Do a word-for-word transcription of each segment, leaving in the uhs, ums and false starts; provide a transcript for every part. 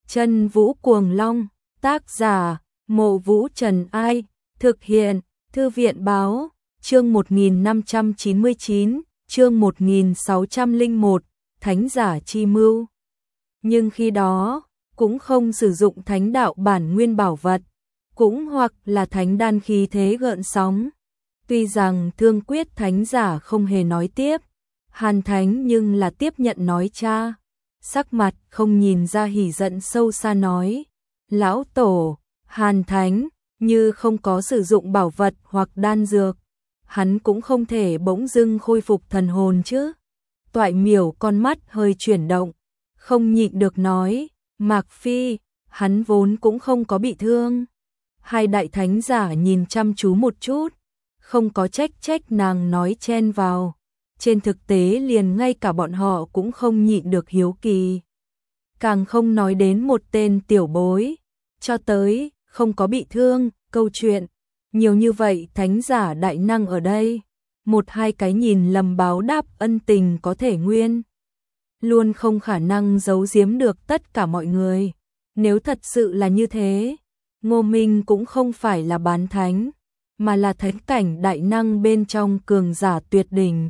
Chân Vũ Cuồng Long, tác giả, Mộ Vũ Trần Ai, thực hiện, Thư viện báo, chương một nghìn năm trăm chín mươi chín, chương một nghìn sáu trăm lẻ một, Thánh giả chi mưu. Nhưng khi đó, cũng không sử dụng thánh đạo bản nguyên bảo vật, cũng hoặc là thánh đan khí thế gợn sóng. Tuy rằng Thương Quyết thánh giả không hề nói tiếp, Hàn Thánh nhưng là tiếp nhận nói cha. Sắc mặt không nhìn ra hỉ giận sâu xa nói, lão tổ, Hàn Thánh, như không có sử dụng bảo vật hoặc đan dược, hắn cũng không thể bỗng dưng khôi phục thần hồn chứ. Toại Miểu con mắt hơi chuyển động, không nhịn được nói, Mạc Phi, hắn vốn cũng không có bị thương. Hai đại thánh giả nhìn chăm chú một chút, không có trách trách nàng nói chen vào. Trên thực tế liền ngay cả bọn họ cũng không nhịn được hiếu kỳ. Càng không nói đến một tên tiểu bối, cho tới, không có bị thương, câu chuyện. Nhiều như vậy thánh giả đại năng ở đây, một hai cái nhìn lầm báo đáp ân tình có thể nguyên. Luôn không khả năng giấu giếm được tất cả mọi người. Nếu thật sự là như thế, Ngô Minh cũng không phải là bán thánh, mà là thánh cảnh đại năng bên trong cường giả tuyệt đỉnh.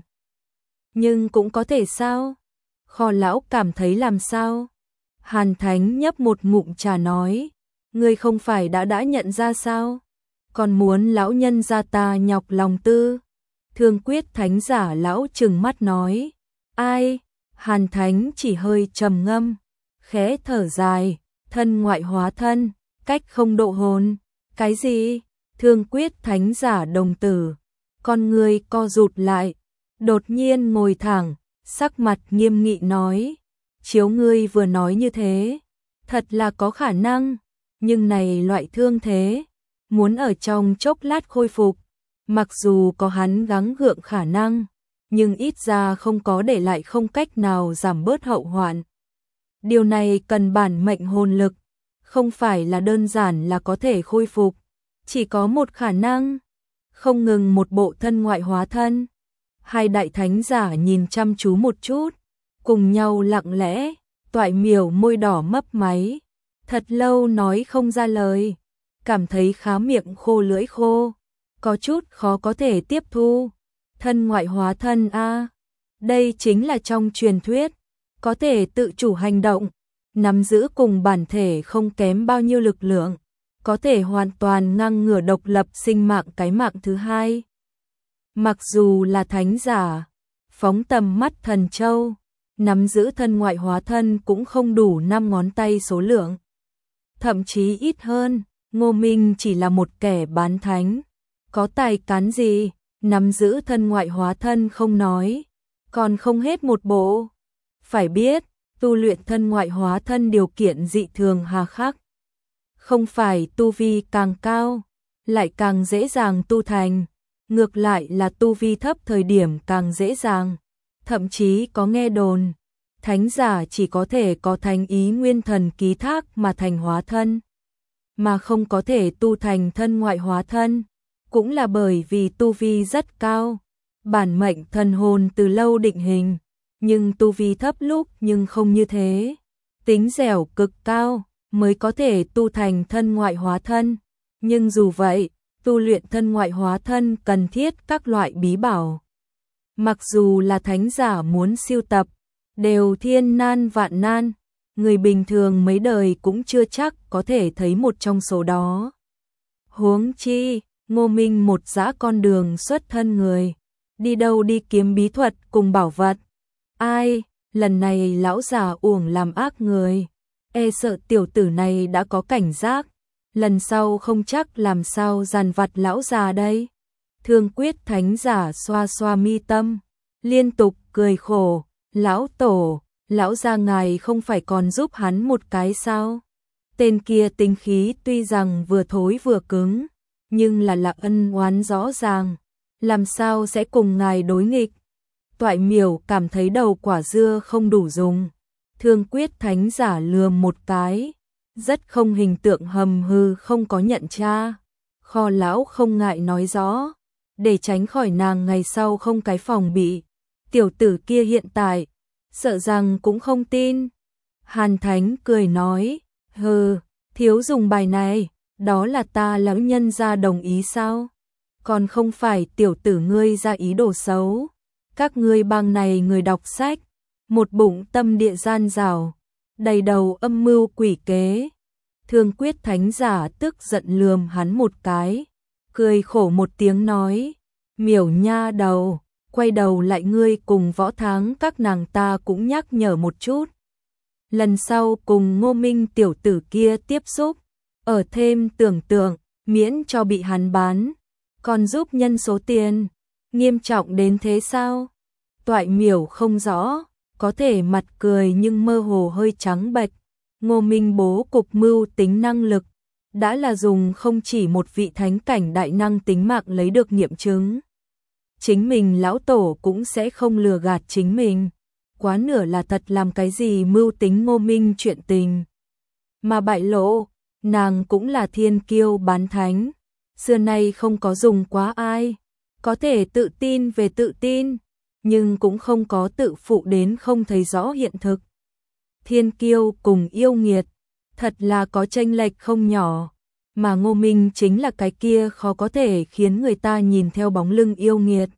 Nhưng cũng có thể sao? Kho lão cảm thấy làm sao? Hàn Thánh nhấp một ngụm trà nói, ngươi không phải đã đã nhận ra sao? Còn muốn lão nhân gia ta nhọc lòng tư? Thương Quyết thánh giả lão trừng mắt nói, ai? Hàn Thánh chỉ hơi trầm ngâm, khẽ thở dài, thân ngoại hóa thân, cách không độ hồn. Cái gì? Thương Quyết thánh giả đồng tử, con người co rụt lại, đột nhiên ngồi thẳng, sắc mặt nghiêm nghị nói, chiếu ngươi vừa nói như thế, thật là có khả năng, nhưng này loại thương thế, muốn ở trong chốc lát khôi phục, mặc dù có hắn gắng gượng khả năng, nhưng ít ra không có để lại không cách nào giảm bớt hậu hoạn. Điều này cần bản mệnh hồn lực, không phải là đơn giản là có thể khôi phục, chỉ có một khả năng, không ngừng một bộ thân ngoại hóa thân. Hai đại thánh giả nhìn chăm chú một chút, cùng nhau lặng lẽ, Toại Miểu môi đỏ mấp máy, thật lâu nói không ra lời, cảm thấy khá miệng khô lưỡi khô, có chút khó có thể tiếp thu. Thân ngoại hóa thân a, đây chính là trong truyền thuyết, có thể tự chủ hành động, nắm giữ cùng bản thể không kém bao nhiêu lực lượng, có thể hoàn toàn ngang ngửa độc lập sinh mạng cái mạng thứ hai. Mặc dù là thánh giả, phóng tầm mắt thần châu, nắm giữ thân ngoại hóa thân cũng không đủ năm ngón tay số lượng. Thậm chí ít hơn, Ngô Minh chỉ là một kẻ bán thánh. Có tài cán gì, nắm giữ thân ngoại hóa thân không nói, còn không hết một bộ. Phải biết, tu luyện thân ngoại hóa thân điều kiện dị thường hà khắc. Không phải tu vi càng cao, lại càng dễ dàng tu thành. Ngược lại là tu vi thấp thời điểm càng dễ dàng, thậm chí có nghe đồn, thánh giả chỉ có thể có thánh ý nguyên thần ký thác mà thành hóa thân, mà không có thể tu thành thân ngoại hóa thân, cũng là bởi vì tu vi rất cao, bản mệnh thần hồn từ lâu định hình, nhưng tu vi thấp lúc nhưng không như thế, tính dẻo cực cao mới có thể tu thành thân ngoại hóa thân, nhưng dù vậy, tu luyện thân ngoại hóa thân cần thiết các loại bí bảo. Mặc dù là thánh giả muốn siêu tập, đều thiên nan vạn nan, người bình thường mấy đời cũng chưa chắc có thể thấy một trong số đó. Huống chi, Ngô Minh một dã con đường xuất thân người, đi đâu đi kiếm bí thuật cùng bảo vật. Ai, lần này lão già uổng làm ác người, e sợ tiểu tử này đã có cảnh giác. Lần sau không chắc làm sao dằn vặt lão già đây. Thương Quyết thánh giả xoa xoa mi tâm, liên tục cười khổ, lão tổ, lão gia ngài không phải còn giúp hắn một cái sao? Tên kia tính khí tuy rằng vừa thối vừa cứng, nhưng là là ân oán rõ ràng, làm sao sẽ cùng ngài đối nghịch? Toại Miểu cảm thấy đầu quả dưa không đủ dùng, Thương Quyết thánh giả lườm một cái. Rất không hình tượng hầm hư không có nhận tra. Kho lão không ngại nói rõ, để tránh khỏi nàng ngày sau không cái phòng bị. Tiểu tử kia hiện tại, sợ rằng cũng không tin. Hàn Thánh cười nói, Hừ, thiếu dùng bài này, đó là ta lão nhân gia đồng ý sao? Còn không phải tiểu tử ngươi ra ý đồ xấu. Các ngươi bang này người đọc sách, một bụng tâm địa gian dảo, đầy đầu âm mưu quỷ kế. Thương Quyết thánh giả tức giận lườm hắn một cái, cười khổ một tiếng nói, miểu nha đầu, quay đầu lại ngươi cùng Võ Thắng các nàng ta cũng nhắc nhở một chút. Lần sau cùng Ngô Minh tiểu tử kia tiếp xúc, ở thêm tưởng tượng, miễn cho bị hắn bán, còn giúp nhân số tiền, nghiêm trọng đến thế sao? Toại Miểu không rõ, có thể mặt cười nhưng mơ hồ hơi trắng bệch. Ngô Minh bố cục mưu tính năng lực, đã là dùng không chỉ một vị thánh cảnh đại năng tính mạng lấy được nghiệm chứng. Chính mình lão tổ cũng sẽ không lừa gạt chính mình, quá nửa là thật làm cái gì mưu tính Ngô Minh chuyện tình. Mà bại lộ, nàng cũng là thiên kiêu bán thánh, xưa nay không có dùng quá ai, có thể tự tin về tự tin, nhưng cũng không có tự phụ đến không thấy rõ hiện thực. Thiên kiêu cùng yêu nghiệt, thật là có chênh lệch không nhỏ, mà Ngô Minh chính là cái kia khó có thể khiến người ta nhìn theo bóng lưng yêu nghiệt.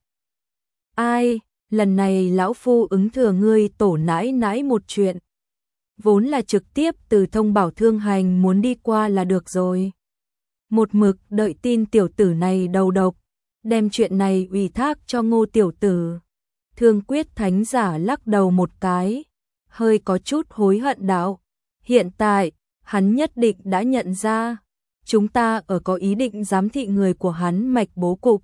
Ai, lần này lão phu ứng thừa ngươi tổ nãi nãi một chuyện. Vốn là trực tiếp từ thông bảo thương hành muốn đi qua là được rồi. Một mực đợi tin tiểu tử này đầu độc, đem chuyện này ủy thác cho Ngô tiểu tử. Thương Quyết thánh giả lắc đầu một cái, hơi có chút hối hận đạo. Hiện tại, hắn nhất định đã nhận ra, chúng ta ở có ý định giám thị người của hắn mạch bố cục.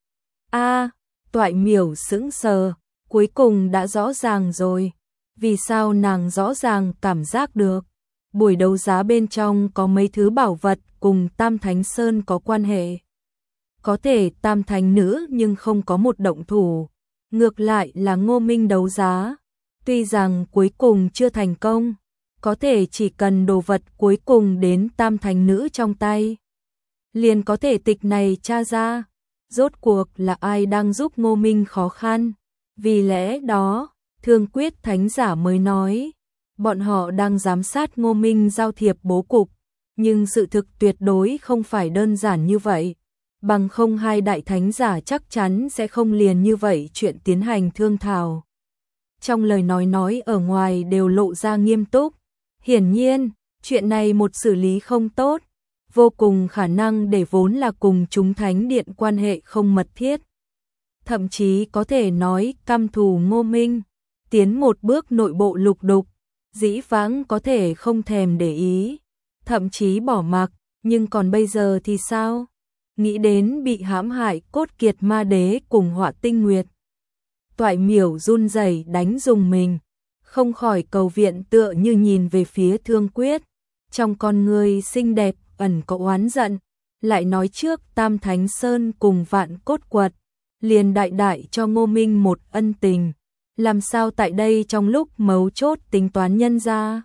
A, Toại Miểu sững sờ, cuối cùng đã rõ ràng rồi. Vì sao nàng rõ ràng cảm giác được? Buổi đấu giá bên trong có mấy thứ bảo vật cùng Tam Thánh Sơn có quan hệ. Có thể Tam Thánh nữ nhưng không có một động thủ. Ngược lại là Ngô Minh đấu giá. Tuy rằng cuối cùng chưa thành công, có thể chỉ cần đồ vật cuối cùng đến Tam Thánh nữ trong tay, liền có thể tịch này tra ra, rốt cuộc là ai đang giúp Ngô Minh khó khăn. Vì lẽ đó, Thương Quyết thánh giả mới nói, bọn họ đang giám sát Ngô Minh giao thiệp bố cục, nhưng sự thực tuyệt đối không phải đơn giản như vậy. Bằng không hai đại thánh giả chắc chắn sẽ không liền như vậy chuyện tiến hành thương thảo. Trong lời nói nói ở ngoài đều lộ ra nghiêm túc. Hiển nhiên, chuyện này một xử lý không tốt, vô cùng khả năng để vốn là cùng chúng thánh điện quan hệ không mật thiết. Thậm chí có thể nói căm thù Ngô Minh, tiến một bước nội bộ lục đục, dĩ vãng có thể không thèm để ý, thậm chí bỏ mặc, nhưng còn bây giờ thì sao? Nghĩ đến bị hãm hại Cốt Kiệt Ma Đế cùng Họa Tinh Nguyệt. Toại Miểu run rẩy đánh dùng mình, không khỏi cầu viện tựa như nhìn về phía Thương Quyết. Trong con người xinh đẹp ẩn có oán giận, lại nói trước Tam Thánh Sơn cùng Vạn Cốt Quật, liền đại đại cho Ngô Minh một ân tình. Làm sao tại đây trong lúc mấu chốt tính toán nhân gia?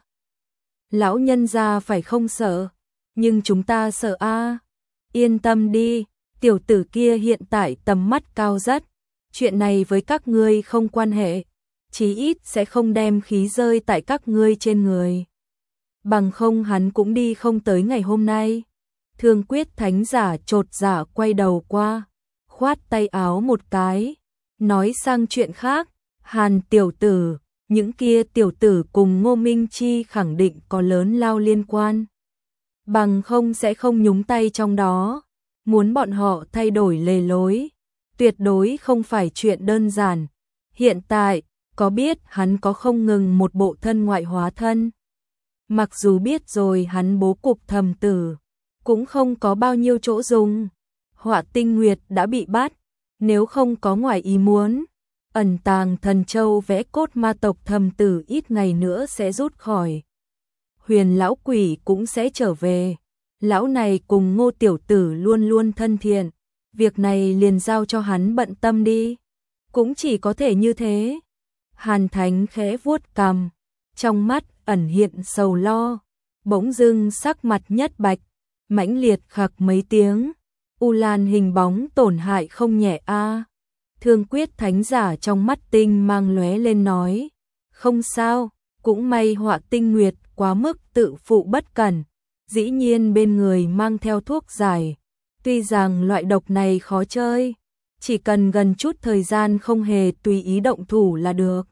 Lão nhân gia phải không sợ, nhưng chúng ta sợ a. Yên tâm đi, tiểu tử kia hiện tại tầm mắt cao rất, chuyện này với các ngươi không quan hệ, chí ít sẽ không đem khí rơi tại các ngươi trên người. Bằng không hắn cũng đi không tới ngày hôm nay. Thương Quyết thánh giả chột dạ quay đầu qua, khoát tay áo một cái, nói sang chuyện khác. Hàn tiểu tử, những kia tiểu tử cùng Ngô Minh Chi khẳng định có lớn lao liên quan. Bằng không sẽ không nhúng tay trong đó, muốn bọn họ thay đổi lề lối, tuyệt đối không phải chuyện đơn giản. Hiện tại, có biết hắn có không ngừng một bộ thân ngoại hóa thân. Mặc dù biết rồi hắn bố cục thầm tử, cũng không có bao nhiêu chỗ dùng. Họa Tinh Nguyệt đã bị bắt, nếu không có ngoài ý muốn, ẩn tàng thần châu vẽ cốt ma tộc thầm tử ít ngày nữa sẽ rút khỏi. Huyền lão quỷ cũng sẽ trở về. Lão này cùng Ngô tiểu tử luôn luôn thân thiện, việc này liền giao cho hắn bận tâm đi. Cũng chỉ có thể như thế. Hàn Thánh khẽ vuốt cằm, trong mắt ẩn hiện sầu lo, bỗng dưng sắc mặt nhất bạch, mãnh liệt khạc mấy tiếng. U Lan hình bóng tổn hại không nhẹ a. Thương Quyết thánh giả trong mắt tinh mang lóe lên nói, không sao, cũng may Họa Tinh Nguyệt quá mức tự phụ bất cẩn, dĩ nhiên bên người mang theo thuốc giải. Tuy rằng loại độc này khó chơi, chỉ cần gần chút thời gian không hề tùy ý động thủ là được.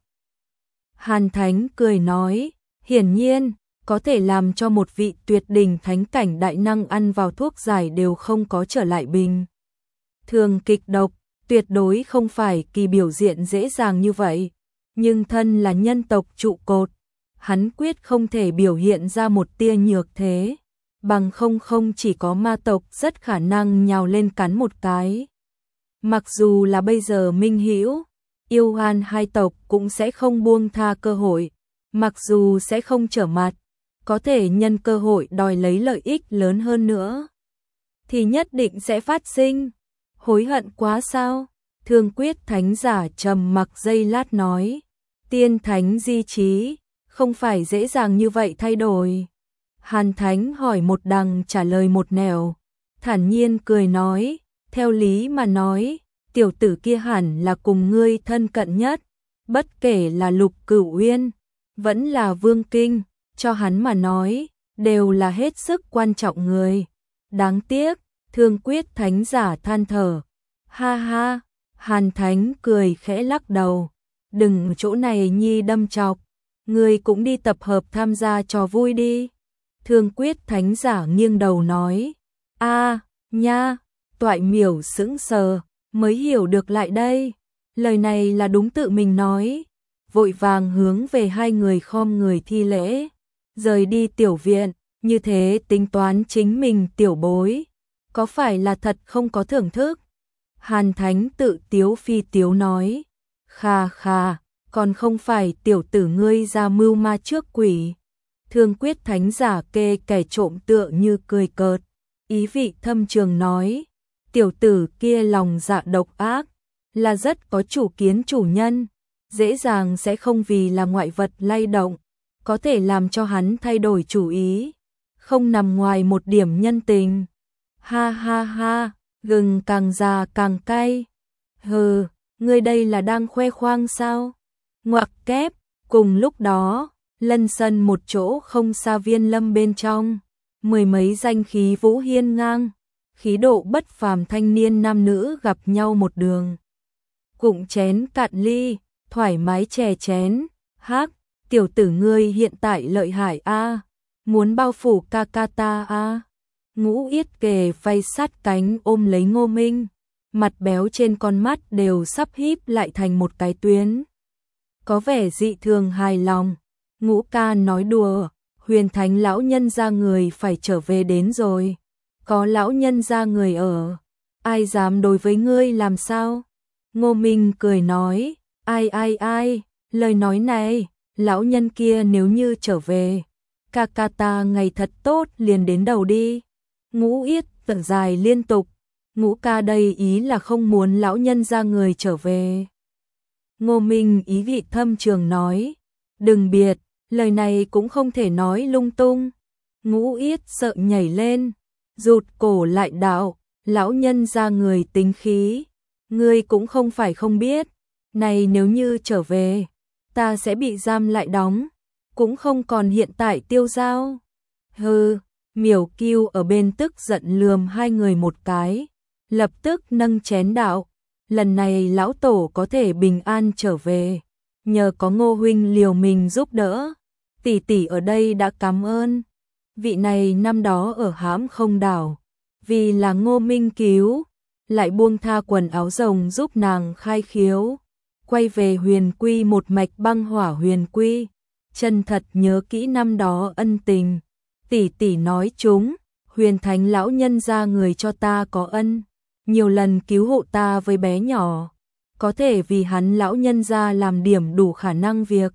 Hàn Thánh cười nói, hiển nhiên, có thể làm cho một vị tuyệt đỉnh thánh cảnh đại năng ăn vào thuốc giải đều không có trở lại bình thường kịch độc, tuyệt đối không phải kỳ biểu diện dễ dàng như vậy. Nhưng thân là nhân tộc trụ cột, hắn quyết không thể biểu hiện ra một tia nhược thế, bằng không không chỉ có ma tộc rất khả năng nhào lên cắn một cái. Mặc dù là bây giờ Minh Hữu, Yêu Hoan hai tộc cũng sẽ không buông tha cơ hội, mặc dù sẽ không trở mặt, có thể nhân cơ hội đòi lấy lợi ích lớn hơn nữa, thì nhất định sẽ phát sinh. Hối hận quá sao? Thương Quyết Thánh giả trầm mặc giây lát nói, tiên thánh di chí, không phải dễ dàng như vậy thay đổi. Hàn Thánh hỏi một đằng trả lời một nẻo, thản nhiên cười nói, theo lý mà nói, tiểu tử kia hẳn là cùng ngươi thân cận nhất, bất kể là Lục Cửu Uyên, vẫn là Vương Kinh, cho hắn mà nói, đều là hết sức quan trọng người. Đáng tiếc, Thương Quyết Thánh giả than thở, ha ha, Hàn Thánh cười khẽ lắc đầu, đừng chỗ này nhi đâm chọc, ngươi cũng đi tập hợp tham gia trò vui đi. Thương Quyết Thánh giả nghiêng đầu nói, a nha, Toại Miểu sững sờ, mới hiểu được lại đây, lời này là đúng tự mình nói, vội vàng hướng về hai người khom người thi lễ, rời đi tiểu viện, như thế tính toán chính mình tiểu bối, có phải là thật không có thưởng thức? Hàn Thánh tự tiếu phi tiếu nói, kha kha, còn không phải tiểu tử ngươi ra mưu ma trước quỷ. Thương Quyết Thánh giả kê kẻ trộm tựa như cười cợt, ý vị thâm trường nói, tiểu tử kia lòng dạ độc ác, là rất có chủ kiến chủ nhân, dễ dàng sẽ không vì là ngoại vật lay động, có thể làm cho hắn thay đổi chủ ý, không nằm ngoài một điểm nhân tình. Ha ha ha, gừng càng già càng cay. Hừ, ngươi đây là đang khoe khoang sao? Ngoặc kép, cùng lúc đó, lân sân một chỗ không xa Viên Lâm bên trong, mười mấy danh khí vũ hiên ngang, khí độ bất phàm thanh niên nam nữ gặp nhau một đường. Cụng chén cạn ly, thoải mái chè chén, hắc, tiểu tử ngươi hiện tại lợi hại a, muốn bao phủ ca ca ta a. Ngũ Yết kề vai sát cánh ôm lấy Ngô Minh, mặt béo trên con mắt đều sắp híp lại thành một cái tuyến, có vẻ dị thường hài lòng. Ngũ ca nói đùa, Huyền Thánh lão nhân gia người phải trở về đến rồi, có lão nhân gia người ở, ai dám đối với ngươi làm sao? Ngô Minh cười nói, ai ai ai, lời nói này, lão nhân kia nếu như trở về, ca ca ta ngày thật tốt liền đến đầu đi. Ngũ Yết thở dài liên tục, Ngũ ca đây ý là không muốn lão nhân gia người trở về. Ngô Minh ý vị thâm trường nói, đừng biệt, lời này cũng không thể nói lung tung. Ngũ Yết sợ nhảy lên, rụt cổ lại đạo, lão nhân gia người tính khí, ngươi cũng không phải không biết, này nếu như trở về, ta sẽ bị giam lại đóng, cũng không còn hiện tại tiêu dao. Hừ, Miểu Kiêu ở bên tức giận lườm hai người một cái, lập tức nâng chén đạo, lần này lão tổ có thể bình an trở về, nhờ có Ngô huynh liều mình giúp đỡ, tỷ tỷ ở đây đã cảm ơn. Vị này năm đó ở Hãm Không đảo, vì là Ngô Minh cứu, lại buông tha quần áo rồng giúp nàng khai khiếu, quay về huyền quy một mạch băng hỏa huyền quy, chân thật nhớ kỹ năm đó ân tình. Tỷ tỷ nói chúng, Huyền Thánh lão nhân gia người cho ta có ân, nhiều lần cứu hộ ta với bé nhỏ, có thể vì hắn lão nhân gia làm điểm đủ khả năng việc,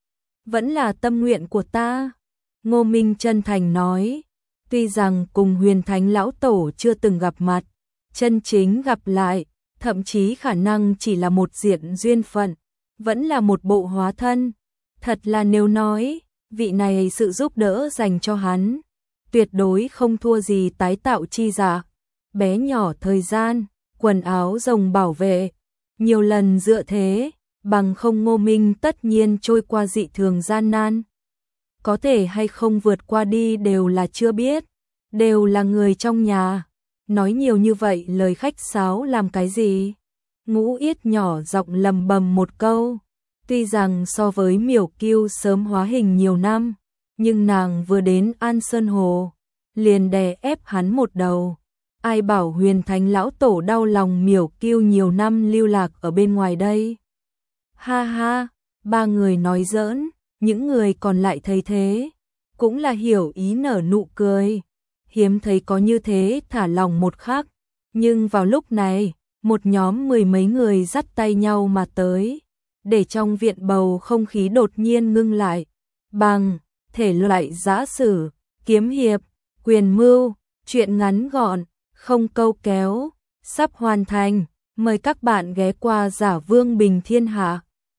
vẫn là tâm nguyện của ta. Ngô Minh chân thành nói, tuy rằng cùng Huyền Thánh lão tổ chưa từng gặp mặt, chân chính gặp lại, thậm chí khả năng chỉ là một diện duyên phận, vẫn là một bộ hóa thân, thật là nếu nói, vị này sự giúp đỡ dành cho hắn, tuyệt đối không thua gì tái tạo chi giả, bé nhỏ thời gian, quần áo rồng bảo vệ, nhiều lần dựa thế, bằng không Ngô Minh tất nhiên trôi qua dị thường gian nan. có thể hay không vượt qua đi đều là chưa biết, đều là người trong nhà. Nói nhiều như vậy lời khách sáo làm cái gì? Ngũ Yết nhỏ giọng lầm bầm một câu. Tuy rằng so với Miểu Kiêu sớm hóa hình nhiều năm, nhưng nàng vừa đến An Sơn Hồ, liền đè ép hắn một đầu. Ai bảo Huyền Thánh lão tổ đau lòng Miểu Kiêu nhiều năm lưu lạc ở bên ngoài đây. Ha ha, ba người nói giỡn, những người còn lại thấy thế, cũng là hiểu ý nở nụ cười. Hiếm thấy có như thế thả lòng một khắc, nhưng vào lúc này, một nhóm mười mấy người dắt tay nhau mà tới, để trong viện bầu không khí đột nhiên ngưng lại. Bằng thể loại giã sử, kiếm hiệp, quyền mưu, chuyện ngắn gọn, không câu kéo, sắp hoàn thành. Mời các bạn ghé qua Giả Vương Bình Thiên Hạ.